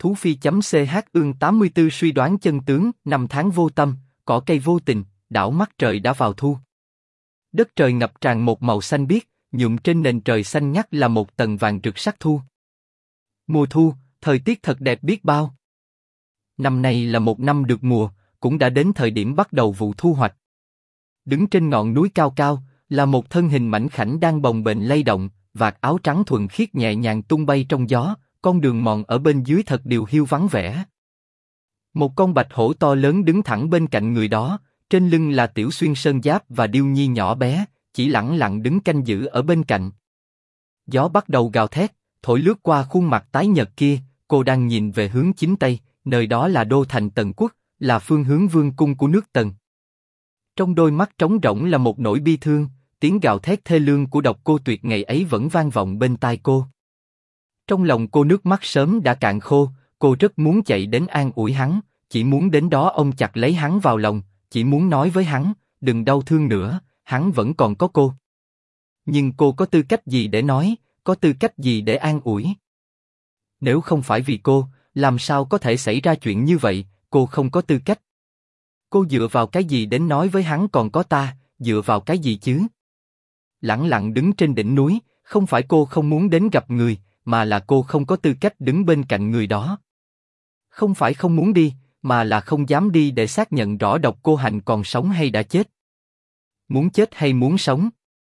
Thú Phi.ch ương 84 suy đoán chân tướng, năm tháng vô tâm, cỏ cây vô tình, đảo mắt trời đã vào thu. Đất trời ngập tràn một màu xanh biếc, nhuộm trên nền trời xanh ngắt là một tầng vàng rực sắc thu. Mùa thu, thời tiết thật đẹp biết bao. Năm nay là một năm được mùa, cũng đã đến thời điểm bắt đầu vụ thu hoạch. Đứng trên ngọn núi cao cao, là một thân hình mảnh khảnh đang bồng bềnh lay động, vạt áo trắng thuần khiết nhẹ nhàng tung bay trong gió, con đường mòn ở bên dưới thật điều hiu vắng vẻ. Một con bạch hổ to lớn đứng thẳng bên cạnh người đó, trên lưng là Tiểu Xuyên Sơn Giáp và Điêu Nhi nhỏ bé, chỉ lẳng lặng đứng canh giữ ở bên cạnh. Gió bắt đầu gào thét, thổi lướt qua khuôn mặt tái nhợt kia, cô đang nhìn về hướng chính tây, nơi đó là đô thành Tần Quốc, là phương hướng vương cung của nước Tần. Trong đôi mắt trống rỗng là một nỗi bi thương, tiếng gào thét thê lương của Độc Cô Tuyệt ngày ấy vẫn vang vọng bên tai cô. Trong lòng cô nước mắt sớm đã cạn khô, cô rất muốn chạy đến an ủi hắn, chỉ muốn đến đó ôm chặt lấy hắn vào lòng, chỉ muốn nói với hắn, đừng đau thương nữa, hắn vẫn còn có cô. Nhưng cô có tư cách gì để nói, có tư cách gì để an ủi? Nếu không phải vì cô, làm sao có thể xảy ra chuyện như vậy, cô không có tư cách. Cô dựa vào cái gì đến nói với hắn còn có ta, dựa vào cái gì chứ? Lẳng lặng đứng trên đỉnh núi, không phải cô không muốn đến gặp người, mà là cô không có tư cách đứng bên cạnh người đó. Không phải không muốn đi, mà là không dám đi để xác nhận rõ Độc Cô Hành còn sống hay đã chết. Muốn chết hay muốn sống?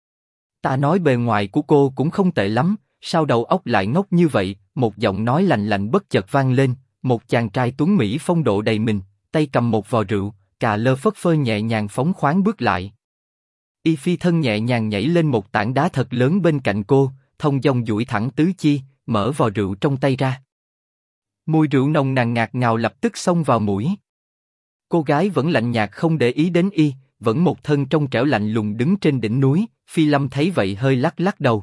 Ta nói bề ngoài của cô cũng không tệ lắm, sao đầu óc lại ngốc như vậy? Một giọng nói lạnh lạnh bất chợt vang lên, một chàng trai tuấn mỹ phong độ đầy mình, tay cầm một vò rượu, cà lơ phất phơ nhẹ nhàng phóng khoáng bước lại. Y phi thân nhẹ nhàng nhảy lên một tảng đá thật lớn bên cạnh cô, thông dong duỗi thẳng tứ chi, mở vò rượu trong tay ra. Mùi rượu nồng nàn ngạt ngào lập tức xông vào mũi. Cô gái vẫn lạnh nhạt không để ý đến y, vẫn một thân trong trẻo lạnh lùng đứng trên đỉnh núi. Phi Lâm thấy vậy hơi lắc lắc đầu.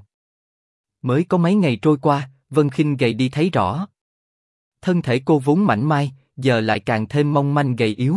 Mới có mấy ngày trôi qua, Vân Khinh gầy đi thấy rõ. Thân thể cô vốn mảnh mai, giờ lại càng thêm mong manh gầy yếu.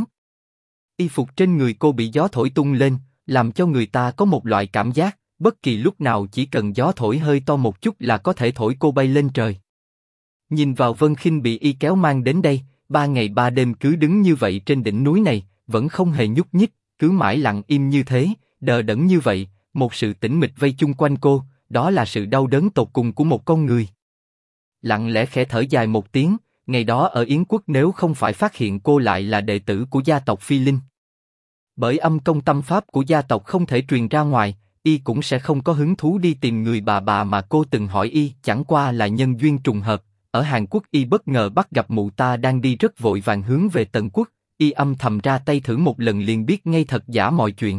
Y phục trên người cô bị gió thổi tung lên, làm cho người ta có một loại cảm giác, bất kỳ lúc nào chỉ cần gió thổi hơi to một chút là có thể thổi cô bay lên trời. Nhìn vào Vân Khinh bị y kéo mang đến đây, 3 ngày 3 đêm cứ đứng như vậy trên đỉnh núi này, vẫn không hề nhúc nhích, cứ mãi lặng im như thế, đờ đẫn như vậy, một sự tĩnh mịch vây chung quanh cô, đó là sự đau đớn tột cùng của một con người. Lặng lẽ khẽ thở dài một tiếng, ngày đó ở Yến Quốc nếu không phải phát hiện cô lại là đệ tử của gia tộc Phi Linh. Bởi âm công tâm pháp của gia tộc không thể truyền ra ngoài, y cũng sẽ không có hứng thú đi tìm người bà mà cô từng hỏi y, chẳng qua là nhân duyên trùng hợp. Ở Hàn Quốc y bất ngờ bắt gặp mụ ta đang đi rất vội vàng hướng về Tần Quốc, y âm thầm ra tay thử một lần liền biết ngay thật giả mọi chuyện.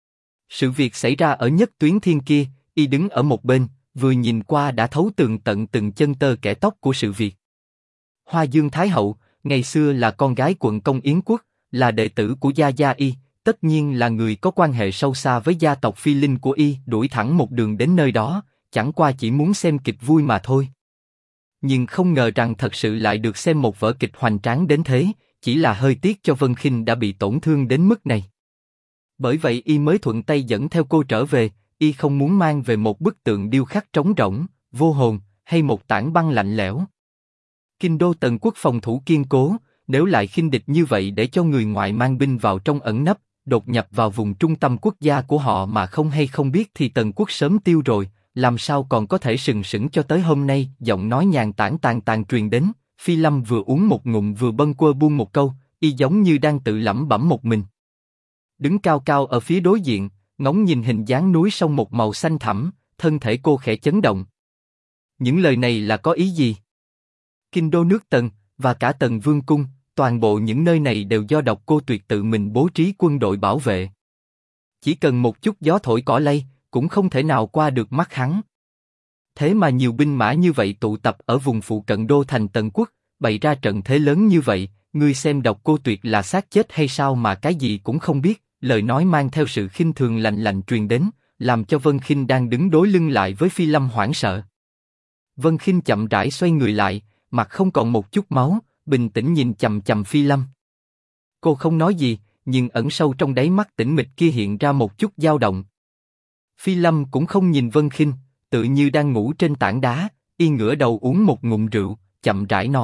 Sự việc xảy ra ở Nhất Tuyến Thiên kia, y đứng ở một bên, vừa nhìn qua đã thấu tường tận từng chân tơ kẽ tóc của sự việc. Hoa Dương Thái Hậu, ngày xưa là con gái quận công Yến Quốc, là đệ tử của gia gia y, tất nhiên là người có quan hệ sâu xa với gia tộc Phi Linh của y, đuổi thẳng một đường đến nơi đó, chẳng qua chỉ muốn xem kịch vui mà thôi. Nhưng không ngờ rằng thật sự lại được xem một vở kịch hoành tráng đến thế, chỉ là hơi tiếc cho Vân Khinh đã bị tổn thương đến mức này. Bởi vậy y mới thuận tay dẫn theo cô trở về, y không muốn mang về một bức tượng điêu khắc trống rỗng, vô hồn, hay một tảng băng lạnh lẽo. Kinh đô Tần Quốc phòng thủ kiên cố, nếu lại khinh địch như vậy để cho người ngoại mang binh vào trong ẩn nấp, đột nhập vào vùng trung tâm quốc gia của họ mà không hay không biết thì Tần Quốc sớm tiêu rồi, làm sao còn có thể sừng sững cho tới hôm nay? Giọng nói nhàn tản truyền đến. Phi Lâm vừa uống một ngụm vừa bâng quơ buông một câu, y giống như đang tự lẩm bẩm một mình. Đứng cao cao ở phía đối diện, ngóng nhìn hình dáng núi sông một màu xanh thẳm, thân thể cô khẽ chấn động. Những lời này là có ý gì? Kinh đô nước Tần và cả Tần Vương cung, toàn bộ những nơi này đều do Độc Cô Tuyệt tự mình bố trí quân đội bảo vệ. Chỉ cần một chút gió thổi cỏ lay, cũng không thể nào qua được mắt hắn. Thế mà nhiều binh mã như vậy tụ tập ở vùng phụ cận đô thành Tần Quốc, bày ra trận thế lớn như vậy, ngươi xem Độc Cô Tuyệt là xác chết hay sao mà cái gì cũng không biết? Lời nói mang theo sự khinh thường lạnh lạnh truyền đến, làm cho Vân Khinh đang đứng đối lưng lại với Phi Lâm hoảng sợ. Vân Khinh chậm rãi xoay người lại, mặt không còn một chút máu, bình tĩnh nhìn chằm chằm Phi Lâm. Cô không nói gì, nhưng ẩn sâu trong đáy mắt tĩnh mịch kia hiện ra một chút dao động. Phi Lâm cũng không nhìn Vân Khinh, tự như đang ngủ trên tảng đá, y ngửa đầu uống một ngụm rượu, chậm rãi nói,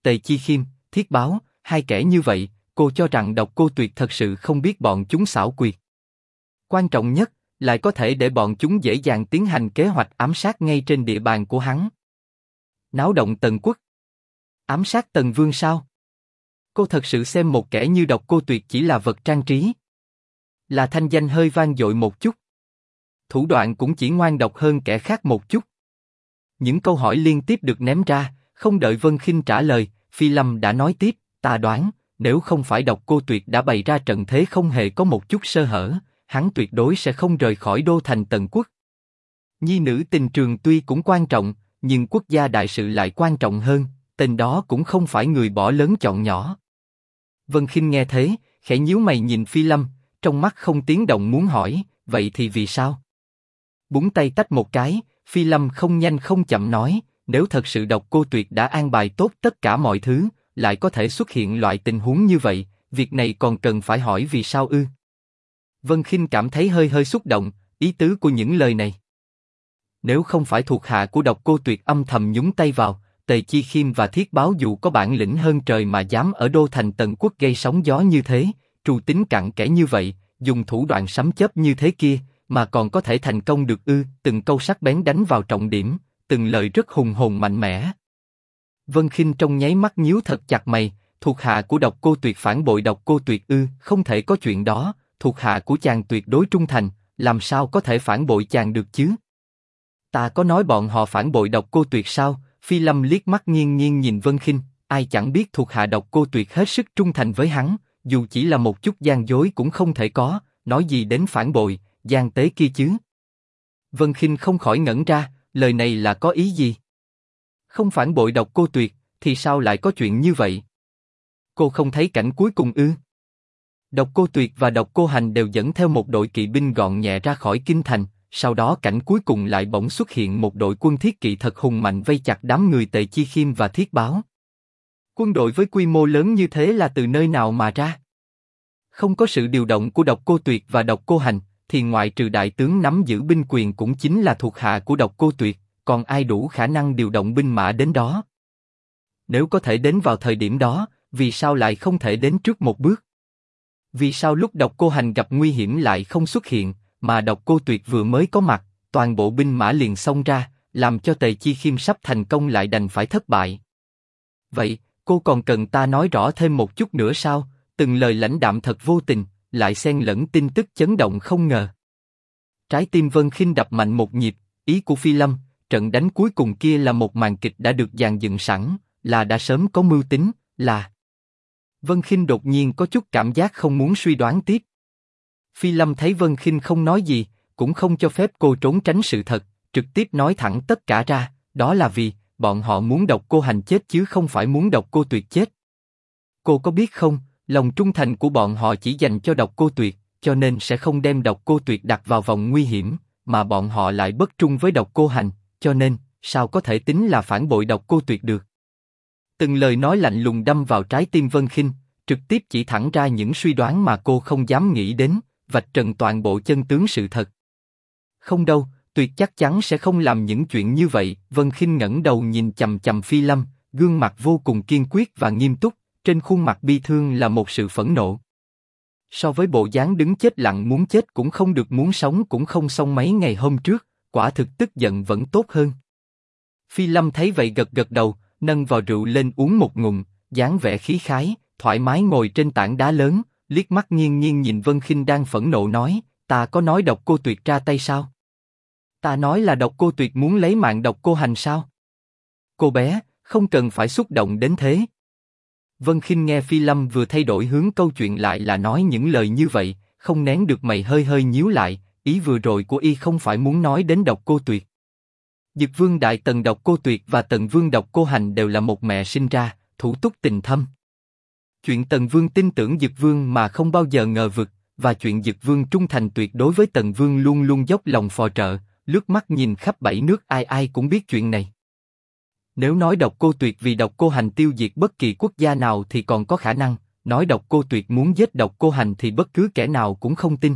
Tề Chi Khiêm, Thiết Báo, hai kẻ như vậy, cô cho rằng Độc Cô Tuyệt thật sự không biết bọn chúng xảo quyệt. Quan trọng nhất, lại có thể để bọn chúng dễ dàng tiến hành kế hoạch ám sát ngay trên địa bàn của hắn. Náo động Tần Quốc. Ám sát Tần Vương sao? Cô thật sự xem một kẻ như Độc Cô Tuyệt chỉ là vật trang trí. Là thanh danh hơi vang dội một chút. Thủ đoạn cũng chỉ ngoan độc hơn kẻ khác một chút. Những câu hỏi liên tiếp được ném ra, không đợi Vân Khinh trả lời, Phi Lâm đã nói tiếp, ta đoán, nếu không phải Độc Cô Tuyệt đã bày ra trận thế không hề có một chút sơ hở, hắn tuyệt đối sẽ không rời khỏi đô thành Tần Quốc. Nhi nữ tình trường tuy cũng quan trọng, nhưng quốc gia đại sự lại quan trọng hơn, tên đó cũng không phải người bỏ lớn chọn nhỏ. Vân Khinh nghe thế, khẽ nhíu mày nhìn Phi Lâm, trong mắt không tiếng động muốn hỏi, vậy thì vì sao? Búng tay tách một cái, Phi Lâm không nhanh không chậm nói, nếu thật sự Độc Cô Tuyệt đã an bài tốt tất cả mọi thứ, lại có thể xuất hiện loại tình huống như vậy, việc này còn cần phải hỏi vì sao ư? Vân Khinh cảm thấy hơi xúc động, ý tứ của những lời này. Nếu không phải thuộc hạ của Độc Cô Tuyệt âm thầm nhúng tay vào, Tề Chi Khiêm và Thiết Báo dù có bản lĩnh hơn trời mà dám ở đô thành Tần Quốc gây sóng gió như thế, trù tính cặn kẽ như vậy, dùng thủ đoạn sấm chớp như thế kia, mà còn có thể thành công được ư? Từng câu sắc bén đánh vào trọng điểm, từng lời rất hùng hồn mạnh mẽ. Vân Khinh trong nháy mắt nhíu thật chặt mày, thuộc hạ của Độc Cô Tuyệt phản bội Độc Cô Tuyệt ư? Không thể có chuyện đó, thuộc hạ của chàng tuyệt đối trung thành, làm sao có thể phản bội chàng được chứ? Ta có nói bọn họ phản bội Độc Cô Tuyệt sao? Phi Lâm liếc mắt nghiêng nhìn Vân Khinh, ai chẳng biết thuộc hạ Độc Cô Tuyệt hết sức trung thành với hắn, dù chỉ là một chút gian dối cũng không thể có, nói gì đến phản bội, gian tế kia chứ? Vân Khinh không khỏi ngẩn ra, lời này là có ý gì? Không phản bội Độc Cô Tuyệt, thì sao lại có chuyện như vậy? Cô không thấy cảnh cuối cùng ư? Độc Cô Tuyệt và Độc Cô Hành đều dẫn theo một đội kỵ binh gọn nhẹ ra khỏi kinh thành, sau đó cảnh cuối cùng lại bỗng xuất hiện một đội quân thiết kỵ thật hùng mạnh vây chặt đám người Tề Chi Khiêm và Thiết Báo. Quân đội với quy mô lớn như thế là từ nơi nào mà ra? Không có sự điều động của Độc Cô Tuyệt và Độc Cô Hành, thì ngoại trừ đại tướng nắm giữ binh quyền cũng chính là thuộc hạ của Độc Cô Tuyệt, còn ai đủ khả năng điều động binh mã đến đó? Nếu có thể đến vào thời điểm đó, vì sao lại không thể đến trước một bước? Vì sao lúc Độc Cô Hành gặp nguy hiểm lại không xuất hiện, mà Độc Cô Tuyệt vừa mới có mặt, toàn bộ binh mã liền xông ra, làm cho Tề Chi Khiêm sắp thành công lại đành phải thất bại. Vậy, cô còn cần ta nói rõ thêm một chút nữa sao? Từng lời lãnh đạm thật vô tình, lại xen lẫn tin tức chấn động không ngờ. Trái tim Vân Khinh đập mạnh một nhịp, ý của Phi Lâm, trận đánh cuối cùng kia là một màn kịch đã được dàn dựng sẵn, là đã sớm có mưu tính, là... Vân Khinh đột nhiên có chút cảm giác không muốn suy đoán tiếp. Phi Lâm thấy Vân Khinh không nói gì, cũng không cho phép cô trốn tránh sự thật, trực tiếp nói thẳng tất cả ra, đó là vì bọn họ muốn Độc Cô Hành chết chứ không phải muốn Độc Cô Tuyệt chết. Cô có biết không, lòng trung thành của bọn họ chỉ dành cho Độc Cô Tuyệt, cho nên sẽ không đem Độc Cô Tuyệt đặt vào vòng nguy hiểm, mà bọn họ lại bất trung với Độc Cô Hành, cho nên sao có thể tính là phản bội Độc Cô Tuyệt được? Từng lời nói lạnh lùng đâm vào trái tim Vân Khinh, trực tiếp chỉ thẳng ra những suy đoán mà cô không dám nghĩ đến, vạch trần toàn bộ chân tướng sự thật. Không đâu, Tuyệt chắc chắn sẽ không làm những chuyện như vậy. Vân Khinh ngẩng đầu nhìn chằm chằm Phi Lâm, gương mặt vô cùng kiên quyết và nghiêm túc, trên khuôn mặt bi thương là một sự phẫn nộ. So với bộ dáng đứng chết lặng muốn chết cũng không được muốn sống cũng không xong mấy ngày hôm trước, quả thực tức giận vẫn tốt hơn. Phi Lâm thấy vậy gật gật đầu, nâng vò rượu lên uống một ngụm, dáng vẻ khí khái, thoải mái ngồi trên tảng đá lớn, liếc mắt nghiêng nhìn Vân Khinh đang phẫn nộ nói, ta có nói Độc Cô Tuyệt ra tay sao? Ta nói là Độc Cô Tuyệt muốn lấy mạng Độc Cô Hành sao? Cô bé, không cần phải xúc động đến thế. Vân Khinh nghe Phi Lâm vừa thay đổi hướng câu chuyện lại là nói những lời như vậy, không nén được mày hơi nhíu lại, ý vừa rồi của y không phải muốn nói đến Độc Cô Tuyệt. Dực Vương Đại Tần Độc Cô Tuyệt và Tần Vương Độc Cô Hành đều là một mẹ sinh ra, thủ túc tình thâm. Chuyện Tần Vương tin tưởng Dực Vương mà không bao giờ ngờ vực, và chuyện Dực Vương trung thành tuyệt đối với Tần Vương luôn luôn dốc lòng phò trợ, lướt mắt nhìn khắp bảy nước ai ai cũng biết chuyện này. Nếu nói Độc Cô Tuyệt vì Độc Cô Hành tiêu diệt bất kỳ quốc gia nào thì còn có khả năng, nói Độc Cô Tuyệt muốn giết Độc Cô Hành thì bất cứ kẻ nào cũng không tin.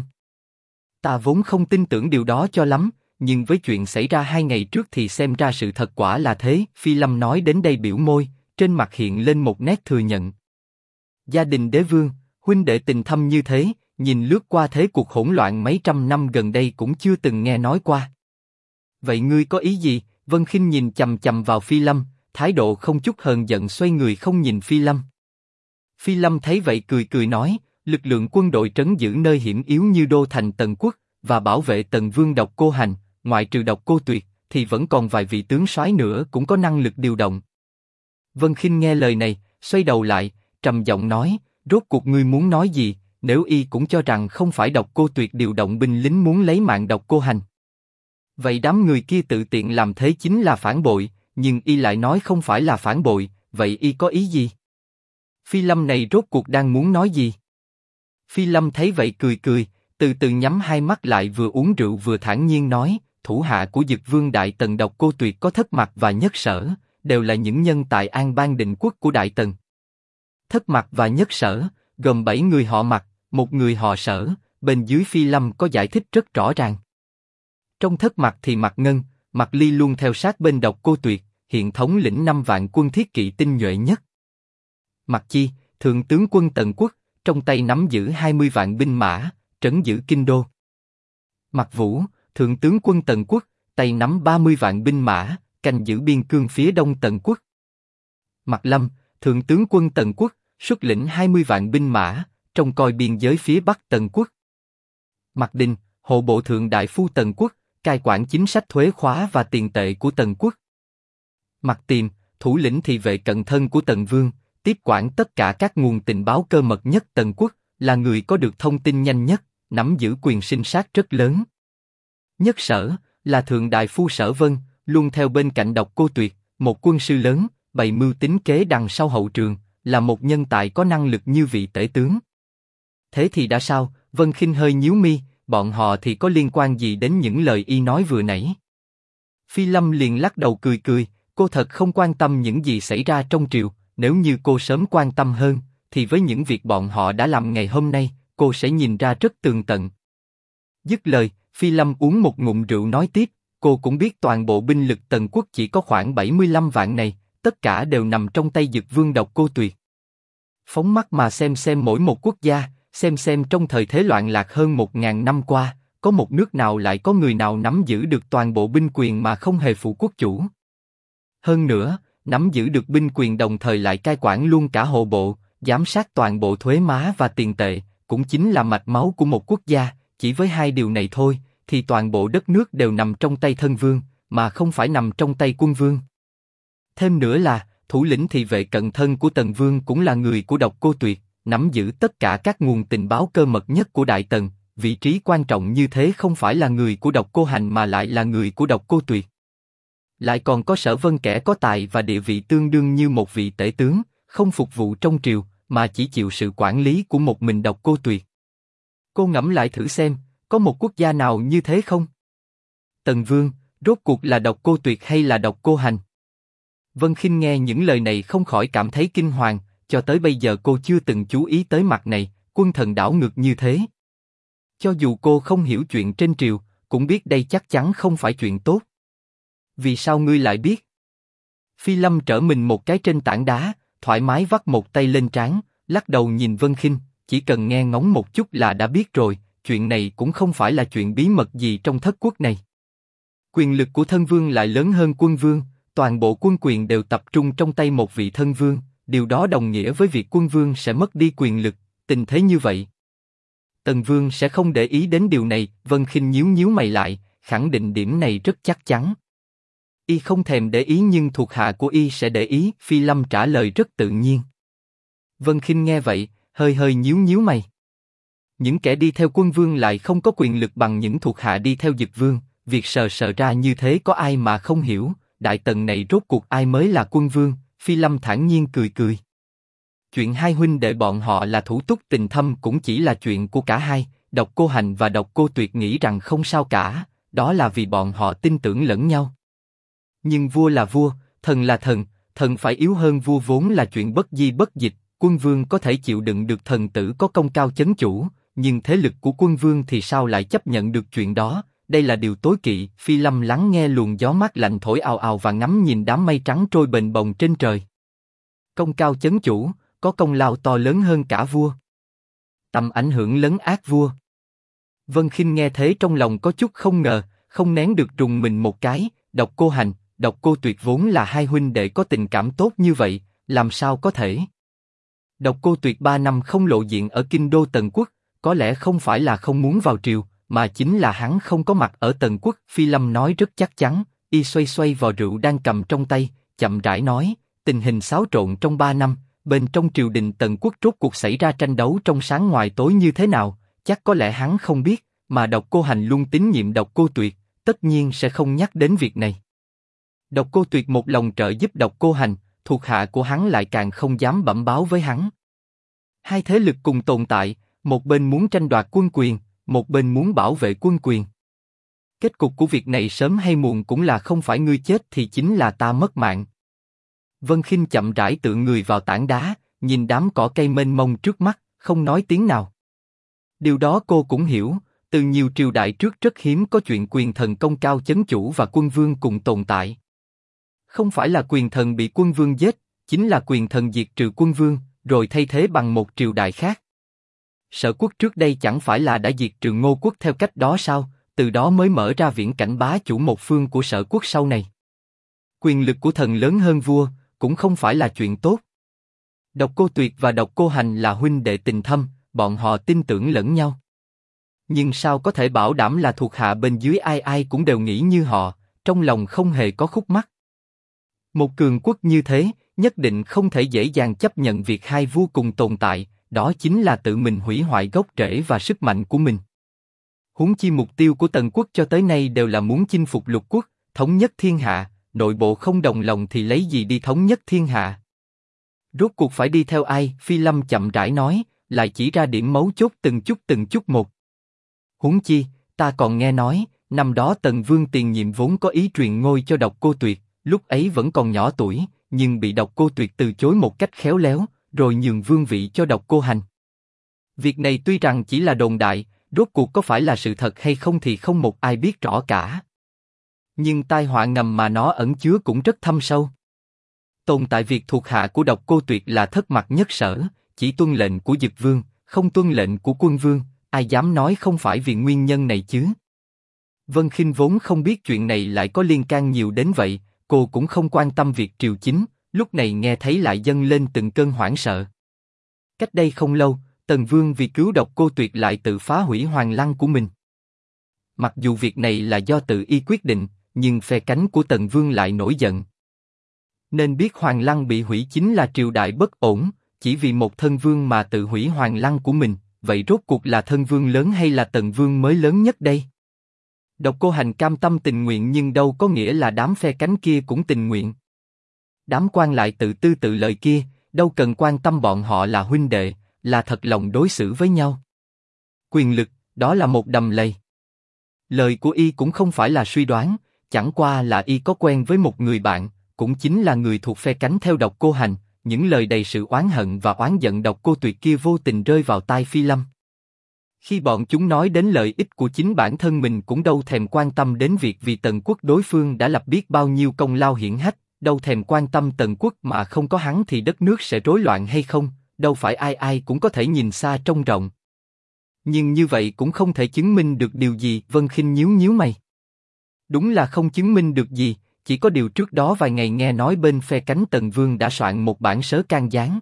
Ta vốn không tin tưởng điều đó cho lắm, nhưng với chuyện xảy ra 2 ngày trước thì xem ra sự thật quả là thế. Phi Lâm nói đến đây biểu môi, trên mặt hiện lên một nét thừa nhận. Gia đình đế vương, huynh đệ tình thâm như thế, nhìn lướt qua thế cuộc hỗn loạn mấy trăm năm gần đây cũng chưa từng nghe nói qua. Vậy ngươi có ý gì? Vân Khinh nhìn chằm chằm vào Phi Lâm, thái độ không chút hờn giận, xoay người không nhìn Phi Lâm. Phi Lâm thấy vậy cười cười nói, lực lượng quân đội trấn giữ nơi hiểm yếu như đô thành Tần Quốc và bảo vệ Tần Vương Độc Cô Hành, ngoại trừ Độc Cô Tuyệt, thì vẫn còn vài vị tướng soái nữa cũng có năng lực điều động. Vân Khinh nghe lời này, xoay đầu lại, trầm giọng nói, rốt cuộc ngươi muốn nói gì? Nếu y cũng cho rằng không phải Độc Cô Tuyệt điều động binh lính muốn lấy mạng Độc Cô Hành, vậy đám người kia tự tiện làm thế chính là phản bội, nhưng y lại nói không phải là phản bội, vậy y có ý gì? Phi Lâm này rốt cuộc đang muốn nói gì? Phi Lâm thấy vậy cười cười, từ từ nhắm hai mắt lại, vừa uống rượu vừa thản nhiên nói, thủ hạ của Dực Vương Đại Tần Độc Cô Tuyệt có Thất Mặc và Nhất Sở, đều là những nhân tài an bang định quốc của Đại Tần. Thất Mặc và Nhất Sở, gồm 7 người họ Mặc, một người họ Sở, bên dưới Phi Lâm có giải thích rất rõ ràng. Trong Thất Mặc thì Mặc Ngân, Mặc Ly luôn theo sát bên Độc Cô Tuyệt, hiện thống lĩnh 5 vạn quân thiết kỵ tinh nhuệ nhất. Mặc Chi, thượng tướng quân Tần Quốc, trong tay nắm giữ 20 vạn binh mã, trấn giữ kinh đô. Mặc Vũ, thượng tướng quân Tần Quốc, tay nắm 30 vạn binh mã, canh giữ biên cương phía đông Tần Quốc. Mặc Lâm, thượng tướng quân Tần Quốc, xuất lĩnh 20 vạn binh mã, trông coi biên giới phía bắc Tần Quốc. Mặc Đình, hộ bộ thượng đại phu Tần Quốc, cai quản chính sách thuế khóa và tiền tệ của Tần Quốc. Mặc Tiềm, thủ lĩnh thị vệ cận thân của Tần Vương, tiếp quản tất cả các nguồn tình báo cơ mật nhất Tần Quốc, là người có được thông tin nhanh nhất, nắm giữ quyền sinh sát rất lớn. Nhất Sở, là thượng đại phu Sở Vân, luôn theo bên cạnh Độc Cô Tuyệt, một quân sư lớn, bày mưu tính kế đằng sau hậu trường, là một nhân tài có năng lực như vị tể tướng. Thế thì đã sao? Vân Khinh hơi nhíu mi, bọn họ thì có liên quan gì đến những lời y nói vừa nãy? Phi Lâm liền lắc đầu cười cười, cô thật không quan tâm những gì xảy ra trong triều, nếu như cô sớm quan tâm hơn, thì với những việc bọn họ đã làm ngày hôm nay, cô sẽ nhìn ra rất tường tận. Dứt lời, Phi Lâm uống một ngụm rượu nói tiếp, cô cũng biết toàn bộ binh lực Tần Quốc chỉ có khoảng 75 vạn này, tất cả đều nằm trong tay Dực Vương Độc Cô Tuyệt. Phóng mắt mà xem mỗi một quốc gia, xem trong thời thế loạn lạc hơn 1000 năm qua, có một nước nào lại có người nào nắm giữ được toàn bộ binh quyền mà không hề phụ quốc chủ. Hơn nữa, nắm giữ được binh quyền đồng thời lại cai quản luôn cả hộ bộ, giám sát toàn bộ thuế má và tiền tệ, cũng chính là mạch máu của một quốc gia. Chỉ với hai điều này thôi, thì toàn bộ đất nước đều nằm trong tay thân vương, mà không phải nằm trong tay quân vương. Thêm nữa là, thủ lĩnh thị vệ cận thân của Tần Vương cũng là người của Độc Cô Tuyệt, nắm giữ tất cả các nguồn tình báo cơ mật nhất của Đại Tần. Vị trí quan trọng như thế không phải là người của Độc Cô Hành mà lại là người của Độc Cô Tuyệt. Lại còn có Sở Vân, kẻ có tài và địa vị tương đương như một vị tể tướng, không phục vụ trong triều, mà chỉ chịu sự quản lý của một mình Độc Cô Tuyệt. Cô ngẫm lại thử xem, có một quốc gia nào như thế không? Tần Vương, rốt cuộc là Độc Cô Tuyệt hay là Độc Cô Hành? Vân Khinh nghe những lời này không khỏi cảm thấy kinh hoàng, cho tới bây giờ cô chưa từng chú ý tới mặt này, quân thần đảo ngược như thế. Cho dù cô không hiểu chuyện trên triều, cũng biết đây chắc chắn không phải chuyện tốt. Vì sao ngươi lại biết? Phi Lâm trở mình một cái trên tảng đá, thoải mái vắt một tay lên trán, lắc đầu nhìn Vân Khinh, chỉ cần nghe ngóng một chút là đã biết rồi, chuyện này cũng không phải là chuyện bí mật gì trong thất quốc này. Quyền lực của thân vương lại lớn hơn quân vương, toàn bộ quân quyền đều tập trung trong tay một vị thân vương, điều đó đồng nghĩa với việc quân vương sẽ mất đi quyền lực, tình thế như vậy. Tần Vương sẽ không để ý đến điều này. Vân Khinh nhíu mày lại, khẳng định điểm này rất chắc chắn. Y không thèm để ý nhưng thuộc hạ của y sẽ để ý. Phi Lâm trả lời rất tự nhiên. Vân Khinh nghe vậy, hơi nhíu mày. Những kẻ đi theo quân vương lại không có quyền lực bằng những thuộc hạ đi theo Dực Vương, việc sờ ra như thế có ai mà không hiểu. Đại Tần này rốt cuộc ai mới là quân vương? Phi Lâm thản nhiên cười. Chuyện hai huynh đệ bọn họ là thủ túc tình thâm cũng chỉ là chuyện của cả hai. Độc Cô Hành và Độc Cô Tuyệt nghĩ rằng không sao cả, đó là vì bọn họ tin tưởng lẫn nhau. Nhưng vua là vua, thần là thần, thần phải yếu hơn vua vốn là chuyện bất di bất dịch. Quân vương có thể chịu đựng được thần tử có công cao chấn chủ, nhưng thế lực của quân vương thì sao lại chấp nhận được chuyện đó? Đây là điều tối kỵ. Phi Lâm lắng nghe luồng gió mát lạnh thổi ào ào và ngắm nhìn đám mây trắng trôi bềnh bồng trên trời. Công cao chấn chủ, có công lao to lớn hơn cả vua. Tầm ảnh hưởng lấn át vua. Vân Khinh nghe thế trong lòng có chút không ngờ, không nén được rùng mình một cái. Độc Cô Hành, Độc Cô Tuyệt vốn là hai huynh đệ có tình cảm tốt như vậy, làm sao có thể? Độc Cô Tuyệt 3 năm không lộ diện ở kinh đô Tần Quốc, có lẽ không phải là không muốn vào triều, mà chính là hắn không có mặt ở Tần Quốc. Phi Lâm nói rất chắc chắn, y xoay xoay vò rượu đang cầm trong tay, chậm rãi nói, tình hình xáo trộn trong 3 năm, bên trong triều đình Tần Quốc rốt cuộc xảy ra tranh đấu trong sáng ngoài tối như thế nào, chắc có lẽ hắn không biết, mà Độc Cô Hành luôn tín nhiệm Độc Cô Tuyệt, tất nhiên sẽ không nhắc đến việc này. Độc Cô Tuyệt một lòng trợ giúp Độc Cô Hành, thuộc hạ của hắn lại càng không dám bẩm báo với hắn. Hai thế lực cùng tồn tại, một bên muốn tranh đoạt quân quyền, một bên muốn bảo vệ quân quyền. Kết cục của việc này sớm hay muộn cũng là không phải ngươi chết thì chính là ta mất mạng. Vân Khinh chậm rãi tựa người vào tảng đá, nhìn đám cỏ cây mênh mông trước mắt, không nói tiếng nào. Điều đó cô cũng hiểu, từ nhiều triều đại trước rất hiếm có chuyện quyền thần công cao chấn chủ và quân vương cùng tồn tại. Không phải là quyền thần bị quân vương giết, chính là quyền thần diệt trừ quân vương, rồi thay thế bằng một triều đại khác. Sở Quốc trước đây chẳng phải là đã diệt trừ Ngô Quốc theo cách đó sao, từ đó mới mở ra viễn cảnh bá chủ một phương của Sở Quốc sau này. Quyền lực của thần lớn hơn vua, cũng không phải là chuyện tốt. Độc Cô Tuyệt và Độc Cô Hành là huynh đệ tình thâm, bọn họ tin tưởng lẫn nhau. Nhưng sao có thể bảo đảm là thuộc hạ bên dưới ai ai cũng đều nghĩ như họ, trong lòng không hề có khúc mắc. Một cường quốc như thế, nhất định không thể dễ dàng chấp nhận việc hai vua cùng tồn tại, đó chính là tự mình hủy hoại gốc rễ và sức mạnh của mình. Huống chi mục tiêu của Tần Quốc cho tới nay đều là muốn chinh phục lục quốc, thống nhất thiên hạ, nội bộ không đồng lòng thì lấy gì đi thống nhất thiên hạ. Rốt cuộc phải đi theo ai? Phi Lâm chậm rãi nói, lại chỉ ra điểm mấu chốt từng chút một. Huống chi, ta còn nghe nói, năm đó Tần Vương tiền nhiệm vốn có ý truyền ngôi cho Độc Cô Tuyệt, lúc ấy vẫn còn nhỏ tuổi, nhưng bị Độc Cô Tuyệt từ chối một cách khéo léo, rồi nhường vương vị cho Độc Cô Hành. Việc này tuy rằng chỉ là đồn đại, rốt cuộc có phải là sự thật hay không thì không một ai biết rõ cả. Nhưng tai họa ngầm mà nó ẩn chứa cũng rất thâm sâu. Tồn tại việc thuộc hạ của Độc Cô Tuyệt là thất mặt nhất sở, chỉ tuân lệnh của Dực Vương, không tuân lệnh của Quân Vương, ai dám nói không phải vì nguyên nhân này chứ? Vân Khinh vốn không biết chuyện này lại có liên can nhiều đến vậy, cô cũng không quan tâm việc triều chính, lúc này nghe thấy lại dâng lên từng cơn hoảng sợ. Cách đây không lâu, Tần Vương vì cứu Độc Cô Tuyệt lại tự phá hủy hoàng lăng của mình. Mặc dù việc này là do tự y quyết định, nhưng phe cánh của Tần Vương lại nổi giận. Nên biết hoàng lăng bị hủy chính là triều đại bất ổn, chỉ vì một thân vương mà tự hủy hoàng lăng của mình, vậy rốt cuộc là thân vương lớn hay là Tần Vương mới lớn nhất đây? Độc Cô Hành cam tâm tình nguyện nhưng đâu có nghĩa là đám phe cánh kia cũng tình nguyện. Đám quan lại tự tư tự lợi kia, đâu cần quan tâm bọn họ là huynh đệ, là thật lòng đối xử với nhau. Quyền lực, đó là một đầm lầy. Lời của y cũng không phải là suy đoán, chẳng qua là y có quen với một người bạn, cũng chính là người thuộc phe cánh theo Độc Cô Hành, những lời đầy sự oán hận và oán giận Độc Cô Tuyệt kia vô tình rơi vào tai Phi Lâm. Khi bọn chúng nói đến lợi ích của chính bản thân mình cũng đâu thèm quan tâm đến việc vì Tần Quốc đối phương đã lập biết bao nhiêu công lao hiển hách, đâu thèm quan tâm Tần Quốc mà không có hắn thì đất nước sẽ rối loạn hay không, đâu phải ai ai cũng có thể nhìn xa trông rộng. Nhưng như vậy cũng không thể chứng minh được điều gì. Vân Khinh nhíu nhíu mày. Đúng là không chứng minh được gì, chỉ có điều trước đó vài ngày nghe nói bên phe cánh Tần Vương đã soạn một bản sớ can gián.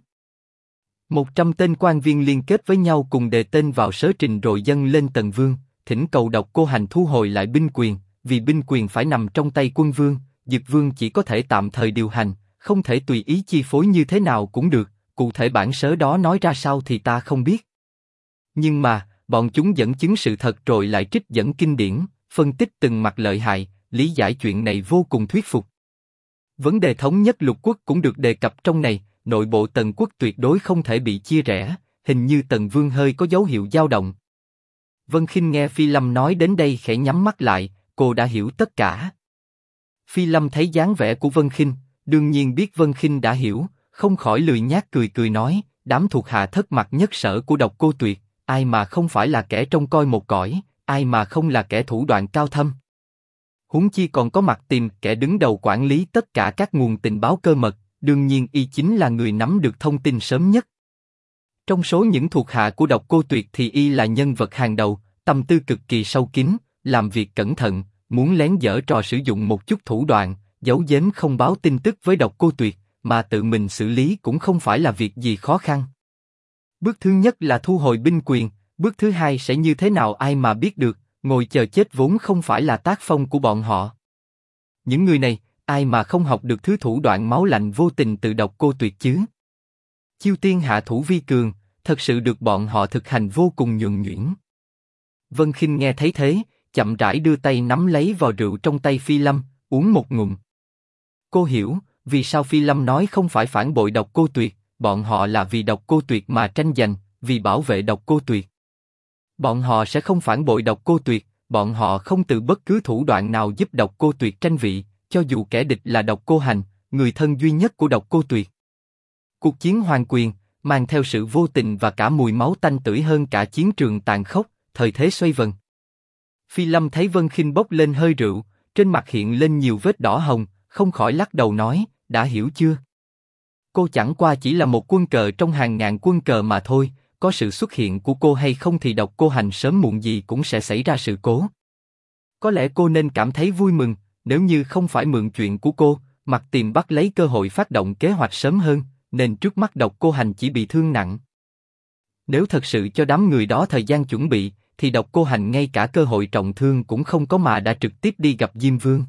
100 tên quan viên liên kết với nhau cùng đề tên vào sớ trình rồi dâng lên Tần Vương, thỉnh cầu Độc Cô Hành thu hồi lại binh quyền, vì binh quyền phải nằm trong tay Quân Vương, Dực Vương chỉ có thể tạm thời điều hành, không thể tùy ý chi phối như thế nào cũng được, cụ thể bản sớ đó nói ra sao thì ta không biết. Nhưng mà, bọn chúng dẫn chứng sự thật rồi lại trích dẫn kinh điển, phân tích từng mặt lợi hại, lý giải chuyện này vô cùng thuyết phục. Vấn đề thống nhất lục quốc cũng được đề cập trong này, nội bộ Tần Quốc tuyệt đối không thể bị chia rẽ, hình như Tần Vương hơi có dấu hiệu dao động. Vân Khinh nghe Phi Lâm nói đến đây khẽ nhắm mắt lại, cô đã hiểu tất cả. Phi Lâm thấy dáng vẻ của Vân Khinh, đương nhiên biết Vân Khinh đã hiểu, không khỏi lười nhác cười cười nói, đám thuộc hạ thất mặt nhất sở của Độc Cô Tuyệt, ai mà không phải là kẻ trông coi một cõi, ai mà không là kẻ thủ đoạn cao thâm. Huống chi còn có mặt tìm kẻ đứng đầu quản lý tất cả các nguồn tình báo cơ mật, đương nhiên y chính là người nắm được thông tin sớm nhất. Trong số những thuộc hạ của Độc Cô Tuyệt thì y là nhân vật hàng đầu, tâm tư cực kỳ sâu kín, làm việc cẩn thận, muốn lén giở trò sử dụng một chút thủ đoạn, giấu giếm không báo tin tức với Độc Cô Tuyệt, mà tự mình xử lý cũng không phải là việc gì khó khăn. Bước thứ nhất là thu hồi binh quyền, bước thứ hai sẽ như thế nào ai mà biết được, ngồi chờ chết vốn không phải là tác phong của bọn họ. Những người này, ai mà không học được thứ thủ đoạn máu lạnh vô tình từ Độc Cô Tuyệt chứ? Chiêu tiên hạ thủ vi cường, thật sự được bọn họ thực hành vô cùng nhuần nhuyễn. Vân Khinh nghe thấy thế, chậm rãi đưa tay nắm lấy vò rượu trong tay Phi Lâm, uống một ngụm. Cô hiểu, vì sao Phi Lâm nói không phải phản bội Độc Cô Tuyệt, bọn họ là vì Độc Cô Tuyệt mà tranh giành, vì bảo vệ Độc Cô Tuyệt. Bọn họ sẽ không phản bội Độc Cô Tuyệt, bọn họ không từ bất cứ thủ đoạn nào giúp Độc Cô Tuyệt tranh vị, cho dù kẻ địch là Độc Cô Hành, người thân duy nhất của Độc Cô Tuyệt. Cuộc chiến hoàng quyền, mang theo sự vô tình và cả mùi máu tanh tưởi hơn cả chiến trường tàn khốc, thời thế xoay vần. Phi Lâm thấy Vân Khinh bốc lên hơi rượu, trên mặt hiện lên nhiều vết đỏ hồng, không khỏi lắc đầu nói, đã hiểu chưa? Cô chẳng qua chỉ là một quân cờ trong hàng ngàn quân cờ mà thôi, có sự xuất hiện của cô hay không thì Độc Cô Hành sớm muộn gì cũng sẽ xảy ra sự cố. Có lẽ cô nên cảm thấy vui mừng, nếu như không phải mượn chuyện của cô, Mặc Tìm bắt lấy cơ hội phát động kế hoạch sớm hơn, nên trước mắt Độc Cô Hành chỉ bị thương nặng. Nếu thật sự cho đám người đó thời gian chuẩn bị, thì Độc Cô Hành ngay cả cơ hội trọng thương cũng không có mà đã trực tiếp đi gặp Diêm Vương.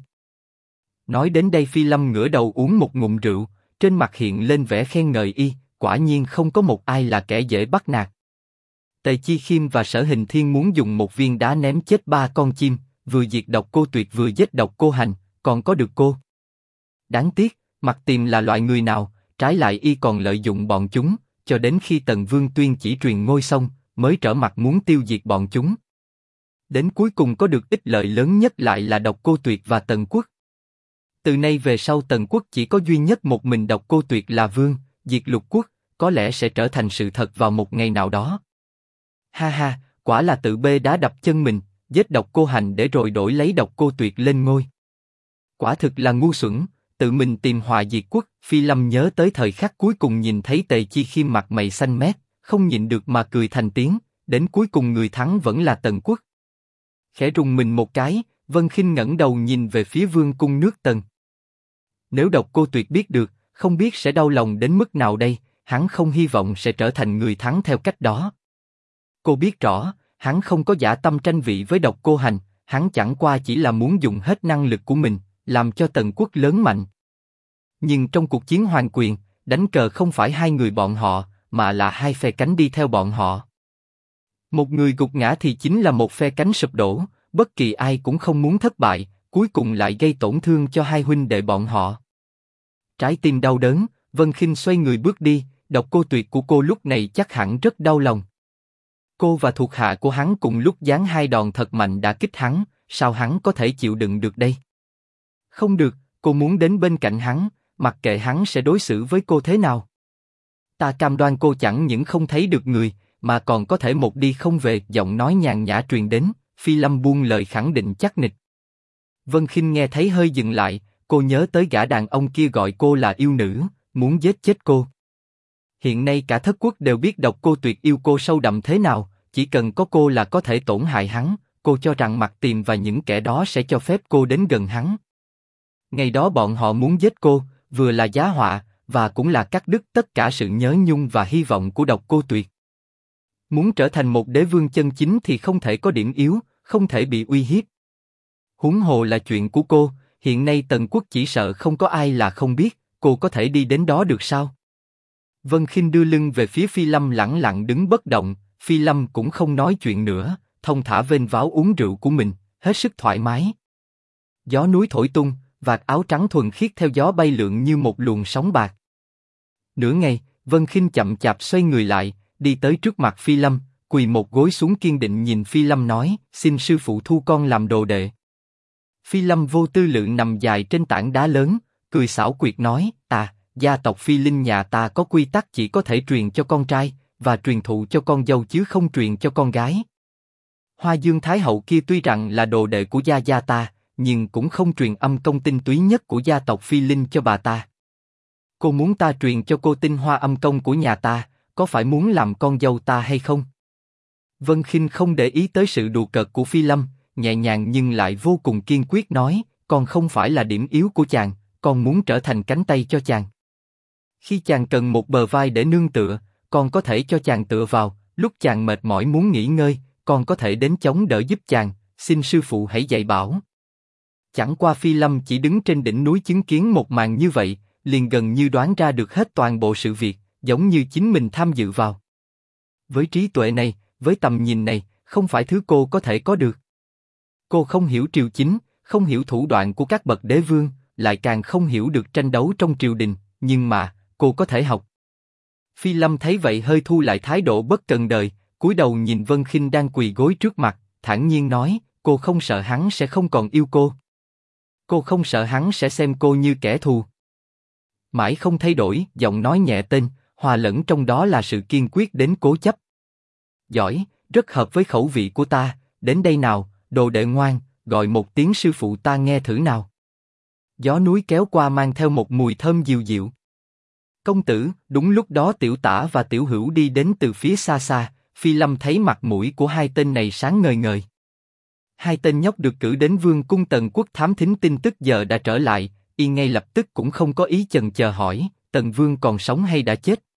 Nói đến đây Phi Lâm ngửa đầu uống một ngụm rượu, trên mặt hiện lên vẻ khen ngợi y, quả nhiên không có một ai là kẻ dễ bắt nạt. Tề Chi Khiêm và Sở Hình Thiên muốn dùng một viên đá ném chết 3 con chim, vừa diệt Độc Cô Tuyệt vừa giết Độc Cô Hành, còn có được cô. Đáng tiếc, Mặc Tìm là loại người nào, trái lại y còn lợi dụng bọn chúng, cho đến khi Tần Vương tuyên chỉ truyền ngôi xong, mới trở mặt muốn tiêu diệt bọn chúng. Đến cuối cùng có được ích lợi lớn nhất lại là Độc Cô Tuyệt và Tần Quốc. Từ nay về sau Tần Quốc chỉ có duy nhất một mình Độc Cô Tuyệt là vương, diệt Lục Quốc, có lẽ sẽ trở thành sự thật vào một ngày nào đó. Ha ha, quả là tự bê đá đập chân mình, giết Độc Cô Hành để rồi đổi lấy Độc Cô Tuyệt lên ngôi. Quả thực là ngu xuẩn, tự mình tìm hòa diệt quốc. Phi Lâm nhớ tới thời khắc cuối cùng nhìn thấy Tề Chi Khiêm mặt mày xanh mét, không nhịn được mà cười thành tiếng. Đến cuối cùng người thắng vẫn là Tần Quốc. Khẽ rùng mình một cái, Vân Khinh ngẩng đầu nhìn về phía vương cung nước Tần. Nếu Độc Cô Tuyệt biết được, không biết sẽ đau lòng đến mức nào đây. Hắn không hy vọng sẽ trở thành người thắng theo cách đó. Cô biết rõ, hắn không có dã tâm tranh vị với Độc Cô Hành, hắn chẳng qua chỉ là muốn dùng hết năng lực của mình, làm cho Tần Quốc lớn mạnh. Nhưng trong cuộc chiến hoàng quyền, đánh cờ không phải hai người bọn họ, mà là hai phe cánh đi theo bọn họ. Một người gục ngã thì chính là một phe cánh sụp đổ, bất kỳ ai cũng không muốn thất bại, cuối cùng lại gây tổn thương cho hai huynh đệ bọn họ. Trái tim đau đớn, Vân Khinh xoay người bước đi, Độc Cô Tuyệt của cô lúc này chắc hẳn rất đau lòng. Cô và thuộc hạ của hắn cùng lúc giáng hai đòn thật mạnh đã kích hắn, sao hắn có thể chịu đựng được đây? Không được, cô muốn đến bên cạnh hắn, mặc kệ hắn sẽ đối xử với cô thế nào. Ta cam đoan cô chẳng những không thấy được người, mà còn có thể một đi không về. Giọng nói nhàn nhã truyền đến, Phi Lâm buông lời khẳng định chắc nịch. Vân Khinh nghe thấy hơi dừng lại, cô nhớ tới gã đàn ông kia gọi cô là yêu nữ, muốn giết chết cô. Hiện nay cả thất quốc đều biết Độc Cô Tuyệt yêu cô sâu đậm thế nào, chỉ cần có cô là có thể tổn hại hắn. Cô cho rằng Mặc Tìm và những kẻ đó sẽ cho phép cô đến gần hắn. Ngày đó bọn họ muốn giết cô, vừa là giá họa, và cũng là cắt đứt tất cả sự nhớ nhung và hy vọng của Độc Cô Tuyệt. Muốn trở thành một đế vương chân chính thì không thể có điểm yếu, không thể bị uy hiếp. Huống hồ là chuyện của cô, hiện nay Tần Quốc chỉ sợ không có ai là không biết, cô có thể đi đến đó được sao? Vân Khinh đưa lưng về phía Phi Lâm lẳng lặng đứng bất động, Phi Lâm cũng không nói chuyện nữa, thông thả vênh váo uống rượu của mình, hết sức thoải mái. Gió núi thổi tung, vạt áo trắng thuần khiết theo gió bay lượn như một luồng sóng bạc. Nửa ngày, Vân Khinh chậm chạp xoay người lại, đi tới trước mặt Phi Lâm, quỳ một gối xuống kiên định nhìn Phi Lâm nói, xin sư phụ thu con làm đồ đệ. Phi Lâm vô tư lự nằm dài trên tảng đá lớn, cười xảo quyệt nói, gia tộc Phi Linh nhà ta có quy tắc chỉ có thể truyền cho con trai, và truyền thụ cho con dâu chứ không truyền cho con gái. Hoa Dương Thái Hậu kia tuy rằng là đồ đệ của gia gia ta, nhưng cũng không truyền âm công tinh túy nhất của gia tộc Phi Linh cho bà ta. Cô muốn ta truyền cho cô tinh hoa âm công của nhà ta, có phải muốn làm con dâu ta hay không? Vân Khinh không để ý tới sự đùa cợt của Phi Lâm, nhẹ nhàng nhưng lại vô cùng kiên quyết nói, con không phải là điểm yếu của chàng, con muốn trở thành cánh tay cho chàng. Khi chàng cần một bờ vai để nương tựa, con có thể cho chàng tựa vào, lúc chàng mệt mỏi muốn nghỉ ngơi, con có thể đến chống đỡ giúp chàng, xin sư phụ hãy dạy bảo. Chẳng qua Phi Lâm chỉ đứng trên đỉnh núi chứng kiến một màn như vậy, liền gần như đoán ra được hết toàn bộ sự việc, giống như chính mình tham dự vào. Với trí tuệ này, với tầm nhìn này, không phải thứ cô có thể có được. Cô không hiểu triều chính, không hiểu thủ đoạn của các bậc đế vương, lại càng không hiểu được tranh đấu trong triều đình, nhưng mà, cô có thể học. Phi Lâm thấy vậy hơi thu lại thái độ bất cần đời, cúi đầu nhìn Vân Khinh đang quỳ gối trước mặt, thản nhiên nói, cô không sợ hắn sẽ không còn yêu cô. Cô không sợ hắn sẽ xem cô như kẻ thù. Mãi không thay đổi, giọng nói nhẹ tên, hòa lẫn trong đó là sự kiên quyết đến cố chấp. Giỏi, rất hợp với khẩu vị của ta, đến đây nào, đồ đệ ngoan, gọi một tiếng sư phụ ta nghe thử nào. Gió núi kéo qua mang theo một mùi thơm dịu dịu. Công tử, đúng lúc đó Tiểu Tả và Tiểu Hữu đi đến từ phía xa xa, Phi Lâm thấy mặt mũi của hai tên này sáng ngời ngời. Hai tên nhóc được cử đến Vương cung Tần Quốc thám thính tin tức giờ đã trở lại, y ngay lập tức cũng không có ý chần chờ hỏi, Tần Vương còn sống hay đã chết?